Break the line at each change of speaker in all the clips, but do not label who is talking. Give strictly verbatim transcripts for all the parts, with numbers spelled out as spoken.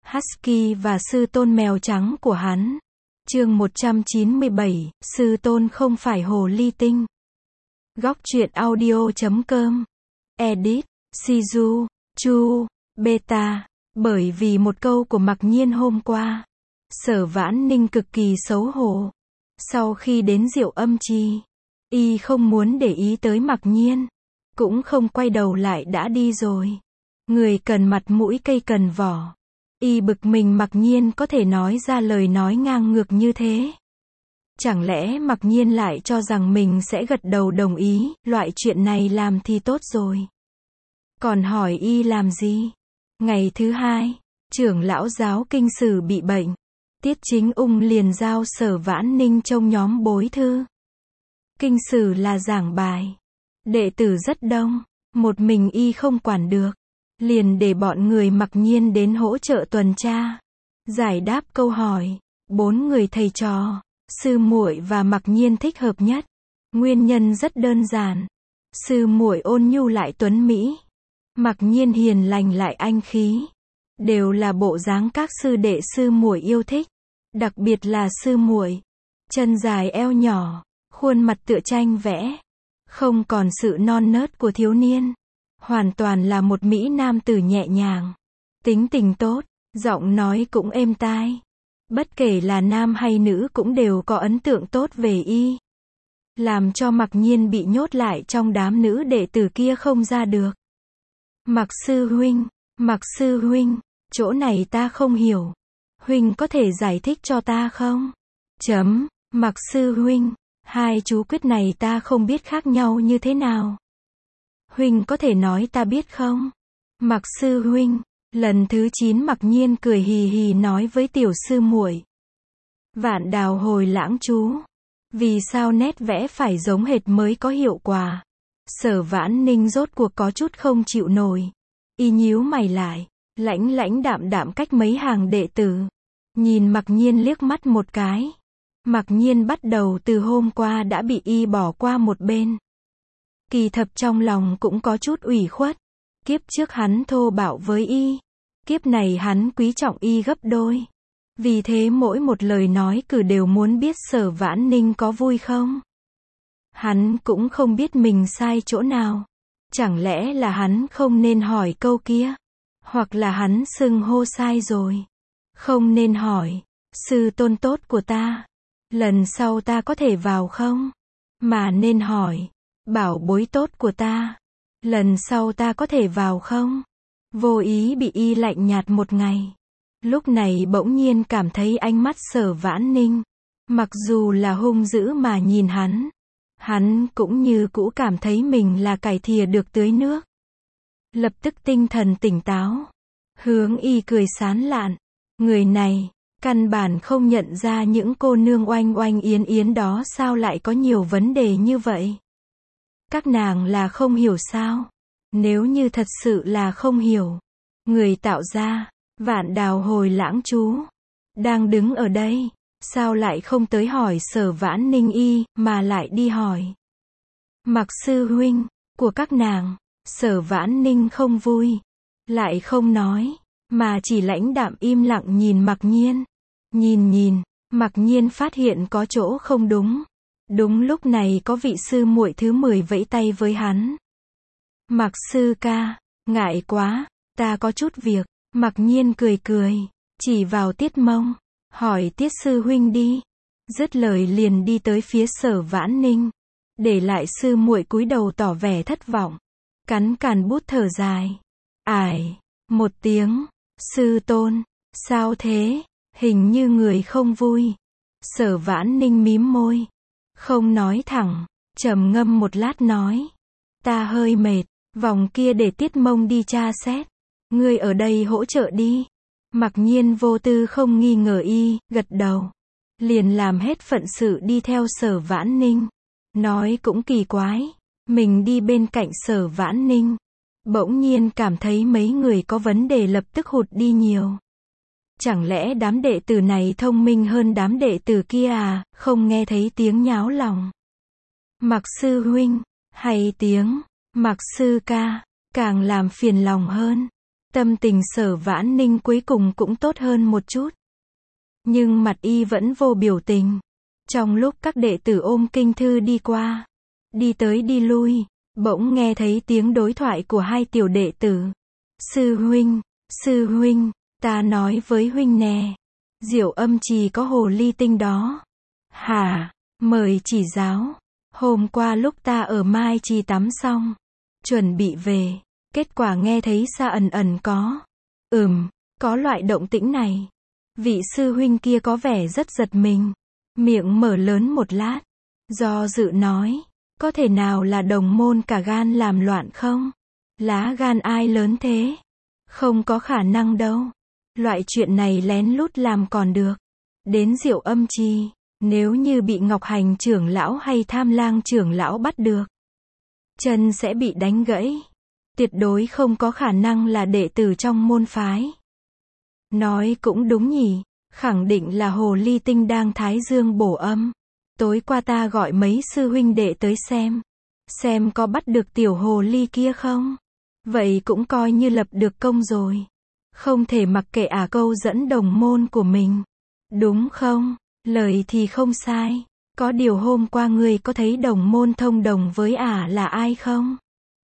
Husky và sư tôn mèo trắng của hắn. Chương một trăm chín mươi bảy, sư tôn không phải hồ ly tinh. Góc truyện audio chấm com. Edit, Shizu, Chu, Beta. Bởi vì một câu của Mặc Nhiên hôm qua, Sở Vãn Ninh cực kỳ xấu hổ. Sau khi đến Diệu Âm Trì, y không muốn để ý tới Mặc Nhiên, cũng không quay đầu lại đã đi rồi. Người cần mặt mũi cây cần vỏ. Y bực mình Mặc Nhiên có thể nói ra lời nói ngang ngược như thế. Chẳng lẽ Mặc Nhiên lại cho rằng mình sẽ gật đầu đồng ý, loại chuyện này làm thì tốt rồi. Còn hỏi y làm gì? Ngày thứ hai, trưởng lão giáo kinh sử bị bệnh. Tiết Chính Ung liền giao Sở Vãn Ninh trông nhóm bối thư. Kinh sử là giảng bài. Đệ tử rất đông, một mình y không quản được. Liền để bọn người Mặc Nhiên đến hỗ trợ tuần tra, giải đáp câu hỏi. Bốn người thầy trò, sư muội và Mặc Nhiên thích hợp nhất. Nguyên nhân rất đơn giản. Sư muội ôn nhu lại tuấn mỹ, Mặc Nhiên hiền lành lại anh khí. Đều là bộ dáng các sư đệ sư muội yêu thích. Đặc biệt là sư muội, chân dài eo nhỏ, khuôn mặt tựa tranh vẽ, không còn sự non nớt của thiếu niên. Hoàn toàn là một mỹ nam tử nhẹ nhàng, tính tình tốt, giọng nói cũng êm tai. Bất kể là nam hay nữ cũng đều có ấn tượng tốt về y. Làm cho Mặc Nhiên bị nhốt lại trong đám nữ đệ tử kia không ra được. Mặc sư huynh, Mặc sư huynh, chỗ này ta không hiểu. Huynh có thể giải thích cho ta không? Chấm, Mặc sư huynh, hai chú quyết này ta không biết khác nhau như thế nào. Huynh có thể nói ta biết không? Mặc sư huynh, lần thứ chín Mặc Nhiên cười hì hì nói với tiểu sư muội. Vạn đào hồi lãng chú. Vì sao nét vẽ phải giống hệt mới có hiệu quả? Sở Vãn Ninh rốt cuộc có chút không chịu nổi. Y nhíu mày lại, lãnh lãnh đạm đạm cách mấy hàng đệ tử. Nhìn Mặc Nhiên liếc mắt một cái. Mặc Nhiên bắt đầu từ hôm qua đã bị y bỏ qua một bên. Kỳ thật trong lòng cũng có chút ủy khuất. Kiếp trước hắn thô bạo với y. Kiếp này hắn quý trọng y gấp đôi. Vì thế mỗi một lời nói cử đều muốn biết Sở Vãn Ninh có vui không. Hắn cũng không biết mình sai chỗ nào. Chẳng lẽ là hắn không nên hỏi câu kia? Hoặc là hắn xưng hô sai rồi? Không nên hỏi, sư tôn tốt của ta, lần sau ta có thể vào không? Mà nên hỏi, bảo bối tốt của ta, lần sau ta có thể vào không? Vô ý bị y lạnh nhạt một ngày. Lúc này bỗng nhiên cảm thấy ánh mắt Sở Vãn Ninh, mặc dù là hung dữ mà nhìn hắn, hắn cũng như cũ cảm thấy mình là cải thìa được tưới nước. Lập tức tinh thần tỉnh táo, hướng y cười sán lạn. Người này, căn bản không nhận ra những cô nương oanh oanh yến yến đó sao lại có nhiều vấn đề như vậy. Các nàng là không hiểu sao? Nếu như thật sự là không hiểu, người tạo ra vạn đào hồi lãng chú đang đứng ở đây, sao lại không tới hỏi Sở Vãn Ninh y, mà lại đi hỏi Mặc sư huynh của các nàng. Sở Vãn Ninh không vui, lại không nói, mà chỉ lãnh đạm im lặng nhìn Mặc Nhiên. Nhìn nhìn, Mặc Nhiên phát hiện có chỗ không đúng. Đúng lúc này có vị sư muội thứ mười vẫy tay với hắn. Mặc sư ca, ngại quá, ta có chút việc. Mặc Nhiên cười cười, chỉ vào Tiết Mông, hỏi Tiết sư huynh đi. Dứt lời liền đi tới phía Sở Vãn Ninh, để lại sư muội cúi đầu tỏ vẻ thất vọng, cắn càn bút thở dài. Ải, một tiếng, sư tôn, sao thế, hình như người không vui. Sở Vãn Ninh mím môi, không nói thẳng, trầm ngâm một lát nói. Ta hơi mệt, vòng kia để Tiết Mông đi tra xét. Ngươi ở đây hỗ trợ đi. Mặc Nhiên vô tư không nghi ngờ y, gật đầu. Liền làm hết phận sự đi theo Sở Vãn Ninh. Nói cũng kỳ quái, mình đi bên cạnh Sở Vãn Ninh, bỗng nhiên cảm thấy mấy người có vấn đề lập tức hụt đi nhiều. Chẳng lẽ đám đệ tử này thông minh hơn đám đệ tử kia à, không nghe thấy tiếng nháo lòng. Mặc sư huynh, hay tiếng, Mặc sư ca, càng làm phiền lòng hơn. Tâm tình Sở Vãn Ninh cuối cùng cũng tốt hơn một chút. Nhưng mặt y vẫn vô biểu tình. Trong lúc các đệ tử ôm kinh thư đi qua, đi tới đi lui, bỗng nghe thấy tiếng đối thoại của hai tiểu đệ tử. Sư huynh, sư huynh, ta nói với huynh nè, Diệu Âm Trì có hồ ly tinh đó. Hả, mời chỉ giáo. Hôm qua lúc ta ở Mai Trì tắm xong, chuẩn bị về, kết quả nghe thấy xa ẩn ẩn có. Ừm, có loại động tĩnh này. Vị sư huynh kia có vẻ rất giật mình. Miệng mở lớn một lát. Do dự nói, có thể nào là đồng môn cả gan làm loạn không? Lá gan ai lớn thế? Không có khả năng đâu. Loại chuyện này lén lút làm còn được. Đến Diệu Âm Trì, nếu như bị Ngọc Hành trưởng lão hay Tham Lang trưởng lão bắt được, chân sẽ bị đánh gãy. Tuyệt đối không có khả năng là đệ tử trong môn phái. Nói cũng đúng nhỉ, khẳng định là hồ ly tinh đang thái dương bổ âm. Tối qua ta gọi mấy sư huynh đệ tới xem, xem có bắt được tiểu hồ ly kia không. Vậy cũng coi như lập được công rồi. Không thể mặc kệ ả câu dẫn đồng môn của mình. Đúng không? Lời thì không sai. Có điều hôm qua ngươi có thấy đồng môn thông đồng với ả là ai không?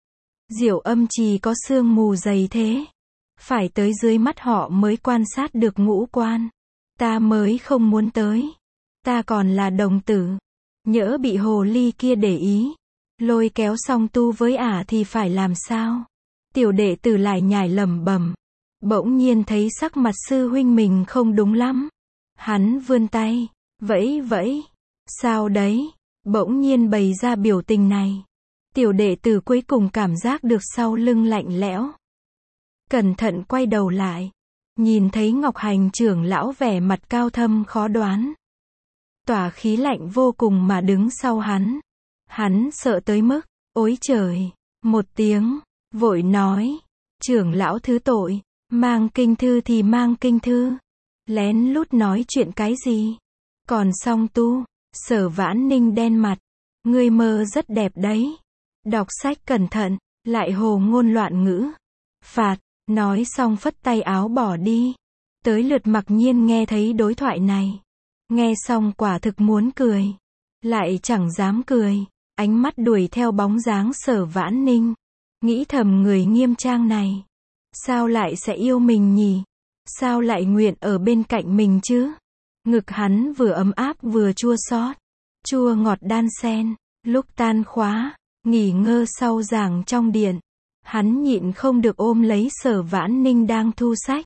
Diệu Âm Trì có sương mù dày thế. Phải tới dưới mắt họ mới quan sát được ngũ quan. Ta mới không muốn tới. Ta còn là đồng tử. Nhỡ bị hồ ly kia để ý, lôi kéo song tu với ả thì phải làm sao? Tiểu đệ tử lại nhải lẩm bẩm. Bỗng nhiên thấy sắc mặt sư huynh mình không đúng lắm. Hắn vươn tay, vẫy vẫy. Sao đấy? Bỗng nhiên bày ra biểu tình này. Tiểu đệ tử cuối cùng cảm giác được sau lưng lạnh lẽo. Cẩn thận quay đầu lại. Nhìn thấy Ngọc Hành trưởng lão vẻ mặt cao thâm khó đoán. Tỏa khí lạnh vô cùng mà đứng sau hắn. Hắn sợ tới mức, ối trời, một tiếng, vội nói. Trưởng lão thứ tội, mang kinh thư thì mang kinh thư. Lén lút nói chuyện cái gì? Còn song tu, Sở Vãn Ninh đen mặt. Ngươi mơ rất đẹp đấy. Đọc sách cẩn thận, lại hồ ngôn loạn ngữ. Phạt, nói xong phất tay áo bỏ đi. Tới lượt Mặc Nhiên nghe thấy đối thoại này. Nghe xong quả thực muốn cười. Lại chẳng dám cười. Ánh mắt đuổi theo bóng dáng Sở Vãn Ninh. Nghĩ thầm người nghiêm trang này. Sao lại sẽ yêu mình nhỉ? Sao lại nguyện ở bên cạnh mình chứ? Ngực hắn vừa ấm áp vừa chua xót. Chua ngọt đan xen. Lúc tan khóa, nghỉ ngơ sau giảng trong điện. Hắn nhịn không được ôm lấy Sở Vãn Ninh đang thu sách.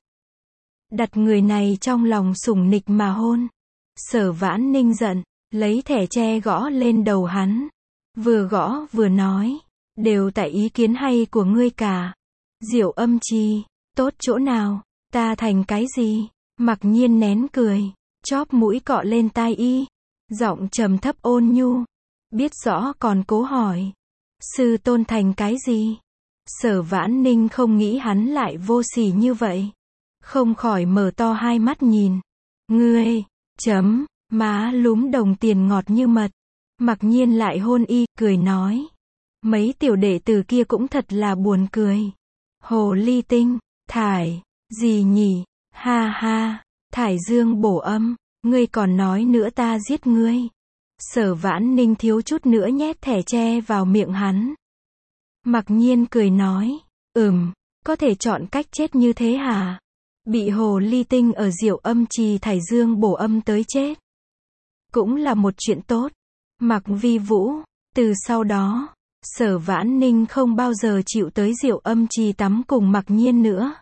Đặt người này trong lòng sủng nịch mà hôn. Sở Vãn Ninh giận, lấy thẻ tre gõ lên đầu hắn. Vừa gõ vừa nói, đều tại ý kiến hay của ngươi cả. Diệu Âm Trì, tốt chỗ nào, ta thành cái gì? Mặc Nhiên nén cười, chóp mũi cọ lên tai y. Giọng trầm thấp ôn nhu. Biết rõ còn cố hỏi. Sư tôn thành cái gì? Sở Vãn Ninh không nghĩ hắn lại vô sỉ như vậy. Không khỏi mở to hai mắt nhìn. Ngươi, chấm, má lúm đồng tiền ngọt như mật. Mặc Nhiên lại hôn y, cười nói. Mấy tiểu đệ tử kia cũng thật là buồn cười. Hồ ly tinh, thải, gì nhỉ? Ha ha, thải dương bổ âm, ngươi còn nói nữa ta giết ngươi. Sở Vãn Ninh thiếu chút nữa nhét thẻ tre vào miệng hắn. Mặc Nhiên cười nói, ừm, có thể chọn cách chết như thế hả? Bị hồ ly tinh ở Diệu Âm Trì thải dương bổ âm tới chết. Cũng là một chuyện tốt. Mặc Vi Vũ, từ sau đó, Sở Vãn Ninh không bao giờ chịu tới Diệu Âm Trì tắm cùng Mặc Nhiên nữa.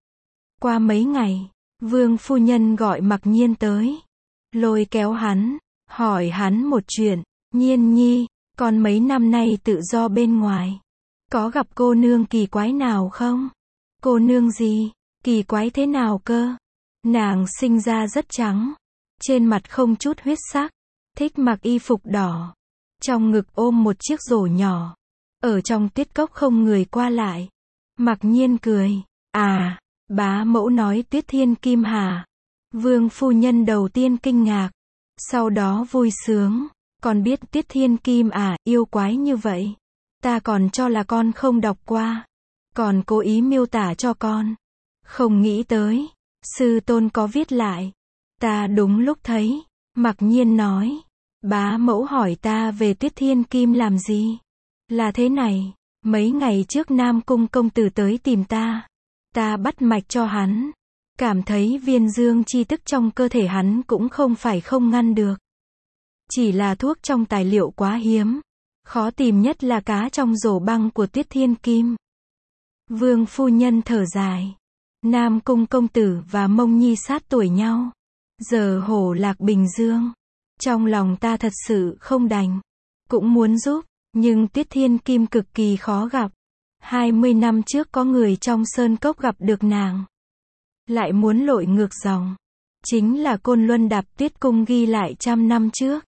Qua mấy ngày, Vương phu nhân gọi Mặc Nhiên tới. Lôi kéo hắn, hỏi hắn một chuyện. Nhiên nhi, con mấy năm nay tự do bên ngoài. Có gặp cô nương kỳ quái nào không? Cô nương gì? Kỳ quái thế nào cơ? Nàng sinh ra rất trắng. Trên mặt không chút huyết sắc. Thích mặc y phục đỏ. Trong ngực ôm một chiếc rổ nhỏ. Ở trong tuyết cốc không người qua lại. Mặc Nhiên cười. À, bá mẫu nói Tuyết Thiên Kim hả? Vương phu nhân đầu tiên kinh ngạc. Sau đó vui sướng. Con biết Tuyết Thiên Kim à, yêu quái như vậy. Ta còn cho là con không đọc qua. Còn cố ý miêu tả cho con. Không nghĩ tới, sư tôn có viết lại. Ta đúng lúc thấy, mặc nhiên nói, bá mẫu hỏi ta về Tuyết Thiên Kim làm gì? Là thế này, mấy ngày trước Nam Cung công tử tới tìm ta. Ta bắt mạch cho hắn. Cảm thấy viên dương chi tức trong cơ thể hắn cũng không phải không ngăn được. Chỉ là thuốc trong tài liệu quá hiếm. Khó tìm nhất là cá trong rổ băng của Tuyết Thiên Kim. Vương phu nhân thở dài. Nam Cung công tử và Mông Nhi sát tuổi nhau. Giờ hổ lạc Bình Dương. Trong lòng ta thật sự không đành. Cũng muốn giúp, nhưng Tuyết Thiên Kim cực kỳ khó gặp. hai mươi năm trước có người trong sơn cốc gặp được nàng. Lại muốn lội ngược dòng. Chính là Côn Luân Đạp Tuyết Cung ghi lại trăm năm trước.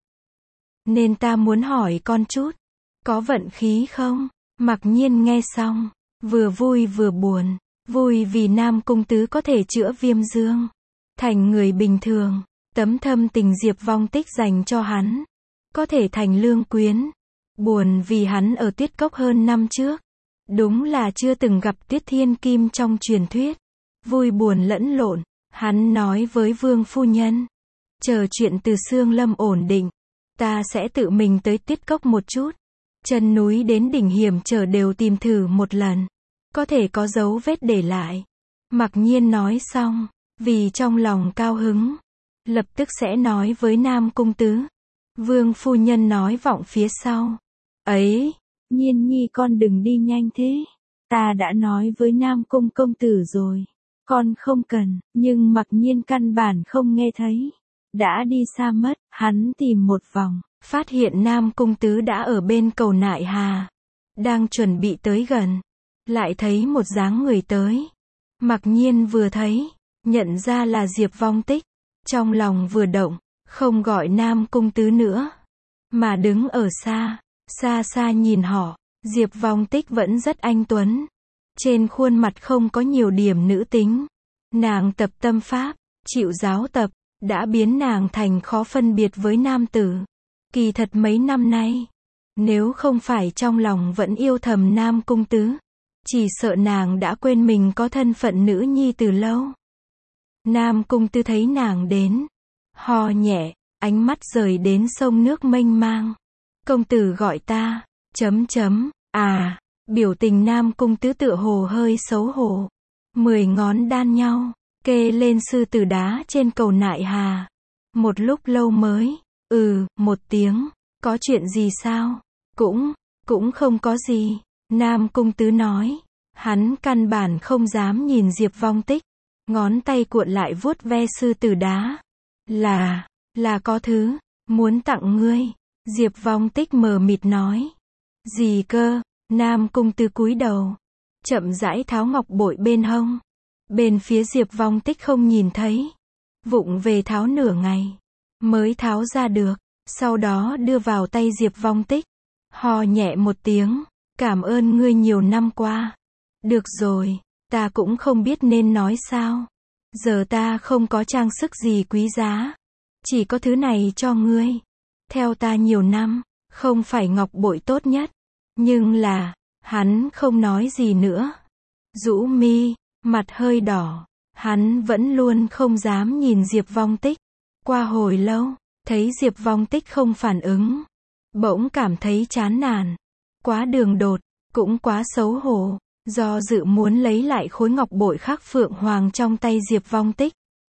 Nên ta muốn hỏi con chút. Có vận khí không? Mặc nhiên nghe xong. Vừa vui vừa buồn. Vui vì Nam Cung tứ có thể chữa viêm dương. Thành người bình thường. Tấm thâm tình Diệp Vong Tích dành cho hắn. Có thể thành lương quyến. Buồn vì hắn ở Tuyết Cốc hơn năm trước. Đúng là chưa từng gặp Tuyết Thiên Kim trong truyền thuyết. Vui buồn lẫn lộn. Hắn nói với Vương phu nhân. Chờ chuyện từ Sương Lâm ổn định. Ta sẽ tự mình tới Tuyết Cốc một chút. Chân núi đến đỉnh hiểm trở đều tìm thử một lần. Có thể có dấu vết để lại. Mặc nhiên nói xong. Vì trong lòng cao hứng. Lập tức sẽ nói với Nam Cung tứ. Vương phu nhân nói vọng phía sau. Ấy, Nhiên Nhi con đừng đi nhanh thế. Ta đã nói với Nam Cung công tử rồi. Con không cần, nhưng mặc nhiên căn bản không nghe thấy. Đã đi xa mất, hắn tìm một vòng. Phát hiện Nam Cung tứ đã ở bên cầu Nại Hà. Đang chuẩn bị tới gần. Lại thấy một dáng người tới. Mặc nhiên vừa thấy. Nhận ra là Diệp Vong Tích. Trong lòng vừa động. Không gọi Nam Cung tứ nữa. Mà đứng ở xa. Xa xa nhìn họ. Diệp Vong Tích vẫn rất anh tuấn. Trên khuôn mặt không có nhiều điểm nữ tính. Nàng tập tâm pháp. Chịu giáo tập. Đã biến nàng thành khó phân biệt với nam tử. Kỳ thật mấy năm nay. Nếu không phải trong lòng vẫn yêu thầm Nam Cung tứ. Chỉ sợ nàng đã quên mình có thân phận nữ nhi từ lâu. Nam Cung tứ thấy nàng đến. Ho nhẹ. Ánh mắt rời đến sông nước mênh mang. Công tử gọi ta. Chấm chấm. À. Biểu tình Nam Cung tứ tựa hồ hơi xấu hổ. Mười ngón đan nhau. Kê lên sư tử đá trên cầu Nại Hà. Một lúc lâu mới. Ừ, một tiếng. Có chuyện gì sao? Cũng, cũng không có gì. Nam Cung tứ nói. Hắn căn bản không dám nhìn Diệp Vong Tích. Ngón tay cuộn lại vuốt ve sư tử đá. Là, là có thứ. Muốn tặng ngươi. Diệp Vong Tích mờ mịt nói. Gì cơ? Nam Cung tứ cúi đầu. Chậm rãi tháo ngọc bội bên hông. Bên phía Diệp Vong Tích không nhìn thấy. Vụng về tháo nửa ngày. Mới tháo ra được. Sau đó đưa vào tay Diệp Vong Tích. Ho nhẹ một tiếng. Cảm ơn ngươi nhiều năm qua. Được rồi. Ta cũng không biết nên nói sao. Giờ ta không có trang sức gì quý giá. Chỉ có thứ này cho ngươi. Theo ta nhiều năm. Không phải ngọc bội tốt nhất. Nhưng là. Hắn không nói gì nữa. Rũ mi. Mặt hơi đỏ. Hắn vẫn luôn không dám nhìn Diệp Vong Tích. Qua hồi lâu. Thấy Diệp Vong Tích không phản ứng. Bỗng cảm thấy chán nản. Quá đường đột. Cũng quá xấu hổ. Do dự muốn lấy lại khối ngọc bội khắc phượng hoàng trong tay Diệp Vong Tích.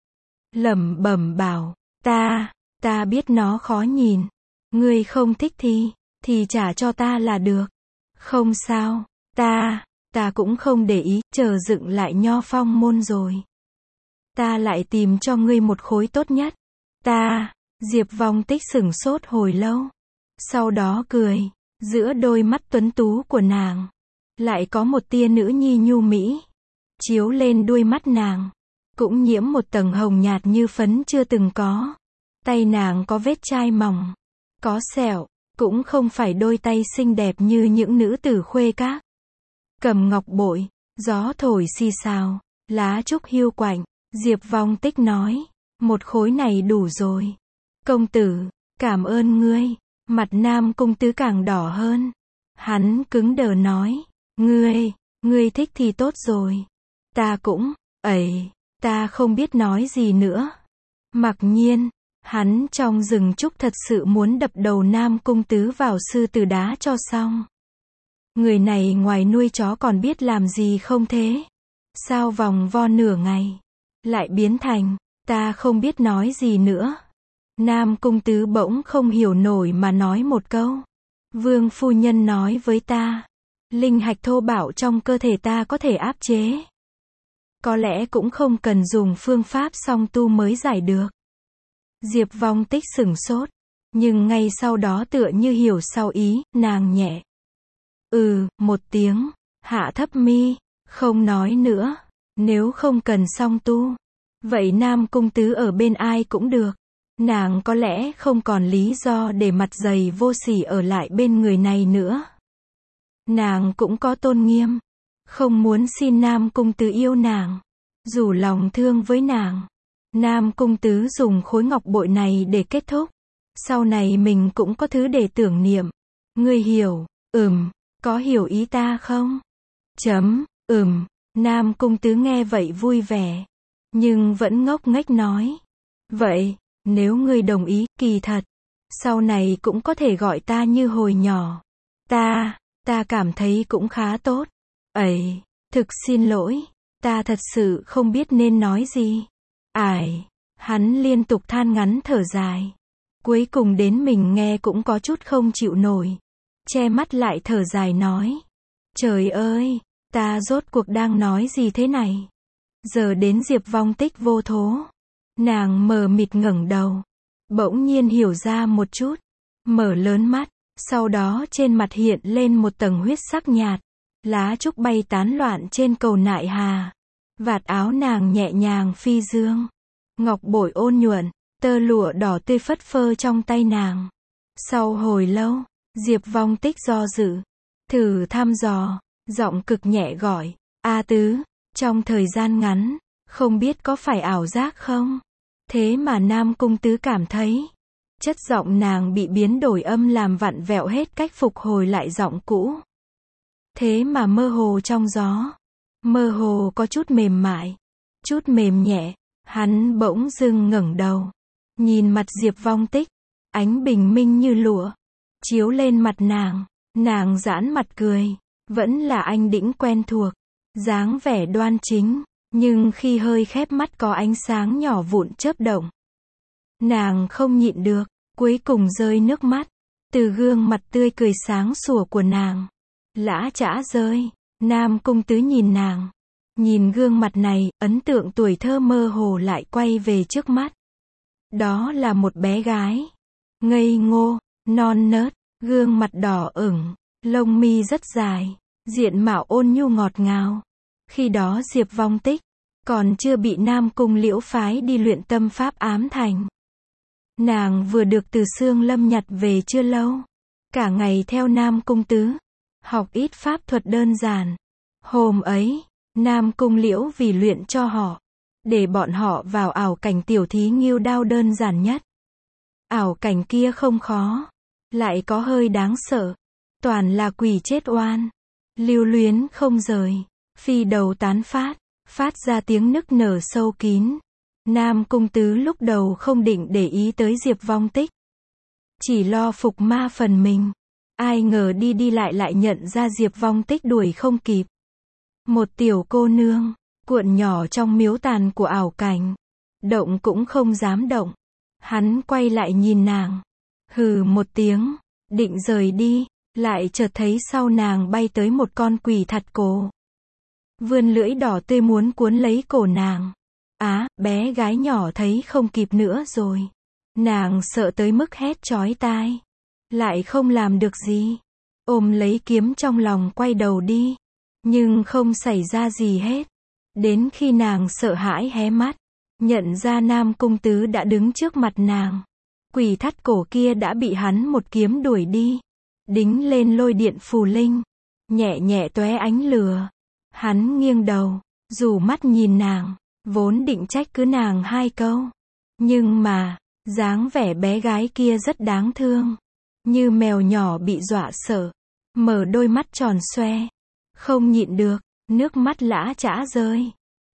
Lẩm bẩm bảo. Ta. Ta biết nó khó nhìn. Ngươi không thích thì. Thì trả cho ta là được. Không sao. Ta. Ta cũng không để ý. Chờ dựng lại Nho Phong môn rồi. Ta lại tìm cho ngươi một khối tốt nhất. Ta. Diệp Vong Tích sửng sốt hồi lâu. Sau đó cười. Giữa đôi mắt tuấn tú của nàng. Lại có một tia nữ nhi nhu mỹ. Chiếu lên đuôi mắt nàng. Cũng nhiễm một tầng hồng nhạt như phấn chưa từng có. Tay nàng có vết chai mỏng. Có sẹo. Cũng không phải đôi tay xinh đẹp như những nữ tử khuê các. Cầm ngọc bội. Gió thổi xì xào. Lá trúc hiu quạnh. Diệp Vong Tích nói. Một khối này đủ rồi. Công tử. Cảm ơn ngươi. Mặt Nam Cung tứ càng đỏ hơn. Hắn cứng đờ nói. Ngươi. Ngươi thích thì tốt rồi. Ta cũng. Ấy, ta không biết nói gì nữa. Mặc nhiên, hắn trong rừng trúc thật sự muốn đập đầu Nam Cung Tứ vào sư tử đá cho xong. Người này ngoài nuôi chó còn biết làm gì không thế? Sao vòng vo nửa ngày, lại biến thành, ta không biết nói gì nữa. Nam Cung Tứ bỗng không hiểu nổi mà nói một câu. Vương phu nhân nói với ta, linh hạch thô bạo trong cơ thể ta có thể áp chế. Có lẽ cũng không cần dùng phương pháp song tu mới giải được. Diệp Vong Tích sửng sốt, nhưng ngay sau đó tựa như hiểu sau ý, nàng nhẹ. Ừ, một tiếng, hạ thấp mi, không nói nữa. Nếu không cần song tu, vậy Nam Cung Tứ ở bên ai cũng được. Nàng có lẽ không còn lý do để mặt dày vô sỉ ở lại bên người này nữa. Nàng cũng có tôn nghiêm, không muốn xin Nam Cung Tứ yêu nàng, rủ lòng thương với nàng. Nam Cung Tứ dùng khối ngọc bội này để kết thúc. Sau này mình cũng có thứ để tưởng niệm. Ngươi hiểu, ừm, có hiểu ý ta không? Chấm, ừm, Nam Cung Tứ nghe vậy vui vẻ, nhưng vẫn ngốc nghếch nói. Vậy, nếu ngươi đồng ý, kỳ thật, sau này cũng có thể gọi ta như hồi nhỏ. Ta, ta cảm thấy cũng khá tốt. Ấy, thực xin lỗi, ta thật sự không biết nên nói gì. Ải, hắn liên tục than ngắn thở dài. Cuối cùng đến mình nghe cũng có chút không chịu nổi. Che mắt lại thở dài nói. Trời ơi, ta rốt cuộc đang nói gì thế này? Giờ đến Diệp Vong Tích vô thố. Nàng mờ mịt ngẩng đầu. Bỗng nhiên hiểu ra một chút. Mở lớn mắt. Sau đó trên mặt hiện lên một tầng huyết sắc nhạt. Lá trúc bay tán loạn trên cầu nại hà. Vạt áo nàng nhẹ nhàng phi dương. Ngọc bội ôn nhuận, tơ lụa đỏ tươi phất phơ trong tay nàng. Sau hồi lâu, Diệp Vong Tích do dự. Thử thăm dò, giọng cực nhẹ gọi. A Tứ, trong thời gian ngắn, không biết có phải ảo giác không? Thế mà Nam Cung Tứ cảm thấy. Chất giọng nàng bị biến đổi âm làm vặn vẹo hết cách phục hồi lại giọng cũ. Thế mà mơ hồ trong gió. Mơ hồ có chút mềm mại, chút mềm nhẹ. Hắn bỗng dưng ngẩng đầu, nhìn mặt Diệp Vong Tích, ánh bình minh như lụa, chiếu lên mặt nàng, nàng giãn mặt cười, vẫn là anh đĩnh quen thuộc, dáng vẻ đoan chính, nhưng khi hơi khép mắt có ánh sáng nhỏ vụn chớp động. Nàng không nhịn được, cuối cùng rơi nước mắt, từ gương mặt tươi cười sáng sủa của nàng, lã chã rơi. Nam Cung Tứ nhìn nàng. Nhìn gương mặt này, ấn tượng tuổi thơ mơ hồ lại quay về trước mắt. Đó là một bé gái. Ngây ngô, non nớt, gương mặt đỏ ửng, lông mi rất dài, diện mạo ôn nhu ngọt ngào. Khi đó Diệp Vong Tích còn chưa bị Nam Cung Liễu phái đi luyện tâm pháp ám thành. Nàng vừa được từ Xương Lâm nhặt về chưa lâu. Cả ngày theo Nam Cung Tứ, học ít pháp thuật đơn giản. Hôm ấy, Nam Cung Liễu vì luyện cho họ, để bọn họ vào ảo cảnh tiểu thí nghêu đao đơn giản nhất. Ảo cảnh kia không khó, lại có hơi đáng sợ, toàn là quỷ chết oan, lưu luyến không rời, phi đầu tán phát, phát ra tiếng nức nở sâu kín. Nam Cung Tứ lúc đầu không định để ý tới Diệp Vong Tích, chỉ lo phục ma phần mình. Ai ngờ đi đi lại lại nhận ra Diệp Vong Tích đuổi không kịp. Một tiểu cô nương, cuộn nhỏ trong miếu tàn của ảo cảnh. Động cũng không dám động. Hắn quay lại nhìn nàng. Hừ một tiếng, định rời đi, lại chợt thấy sau nàng bay tới một con quỷ thặt cổ. Vươn lưỡi đỏ tươi muốn cuốn lấy cổ nàng. Á, bé gái nhỏ thấy không kịp nữa rồi. Nàng sợ tới mức hét chói tai. Lại không làm được gì. Ôm lấy kiếm trong lòng quay đầu đi. Nhưng không xảy ra gì hết. Đến khi nàng sợ hãi hé mắt, nhận ra Nam Cung Tứ đã đứng trước mặt nàng. Quỷ thắt cổ kia đã bị hắn một kiếm đuổi đi. Đính lên lôi điện phù linh. Nhẹ nhẹ tóe ánh lửa. Hắn nghiêng đầu, rủ mắt nhìn nàng, vốn định trách cứ nàng hai câu. Nhưng mà, dáng vẻ bé gái kia rất đáng thương. Như mèo nhỏ bị dọa sợ. Mở đôi mắt tròn xoe. Không nhịn được, nước mắt lã chã rơi.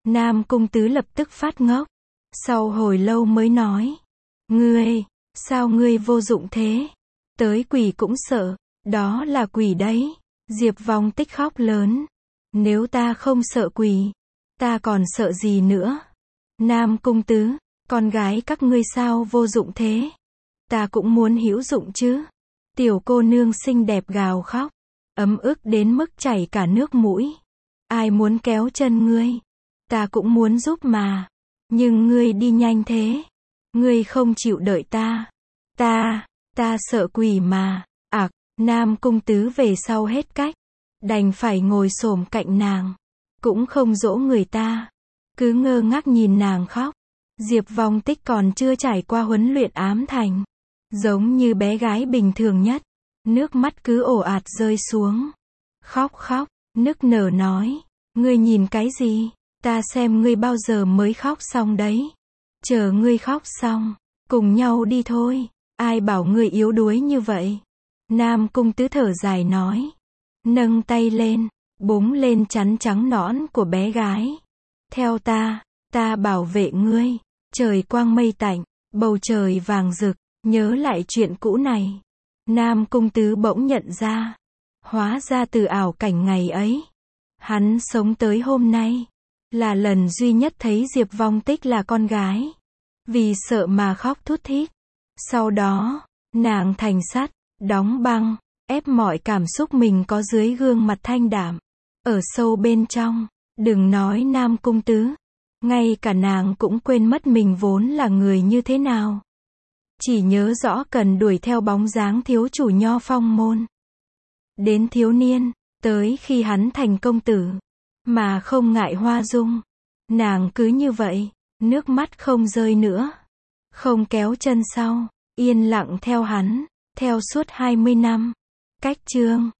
Nam Cung Tứ lập tức phát ngốc. Sau hồi lâu mới nói. Ngươi, sao ngươi vô dụng thế? Tới quỷ cũng sợ, đó là quỷ đấy. Diệp Vong Tích khóc lớn. Nếu ta không sợ quỷ, ta còn sợ gì nữa? Nam Cung Tứ, con gái các ngươi sao vô dụng thế? Ta cũng muốn hữu dụng chứ. Tiểu cô nương xinh đẹp gào khóc, ấm ức đến mức chảy cả nước mũi. Ai muốn kéo chân ngươi? Ta cũng muốn giúp mà. Nhưng ngươi đi nhanh thế. Ngươi không chịu đợi ta. Ta, ta sợ quỷ mà. Ặc, Nam Cung Tứ về sau hết cách. Đành phải ngồi xổm cạnh nàng. Cũng không dỗ người ta. Cứ ngơ ngác nhìn nàng khóc. Diệp Vong Tích còn chưa trải qua huấn luyện ám thành. Giống như bé gái bình thường nhất. Nước mắt cứ ồ ạt rơi xuống. Khóc khóc, nức nở nói. Ngươi nhìn cái gì? Ta xem ngươi bao giờ mới khóc xong đấy. Chờ ngươi khóc xong, cùng nhau đi thôi. Ai bảo ngươi yếu đuối như vậy? Nam Cung Tứ thở dài nói. Nâng tay lên, búng lên chắn trắng nõn của bé gái. Theo ta, ta bảo vệ ngươi. Trời quang mây tạnh, bầu trời vàng rực, nhớ lại chuyện cũ này. Nam Cung Tứ bỗng nhận ra. Hóa ra từ ảo cảnh ngày ấy, hắn sống tới hôm nay, là lần duy nhất thấy Diệp Vong Tích là con gái. Vì sợ mà khóc thút thít. Sau đó, nàng thành sắt, đóng băng, ép mọi cảm xúc mình có dưới gương mặt thanh đạm. Ở sâu bên trong, đừng nói Nam Cung Tứ, ngay cả nàng cũng quên mất mình vốn là người như thế nào. Chỉ nhớ rõ cần đuổi theo bóng dáng thiếu chủ Nho Phong môn. Đến thiếu niên, tới khi hắn thành công tử, mà không ngại hoa dung. Nàng cứ như vậy, nước mắt không rơi nữa, không kéo chân sau, yên lặng theo hắn, theo suốt hai mươi năm. Cách chương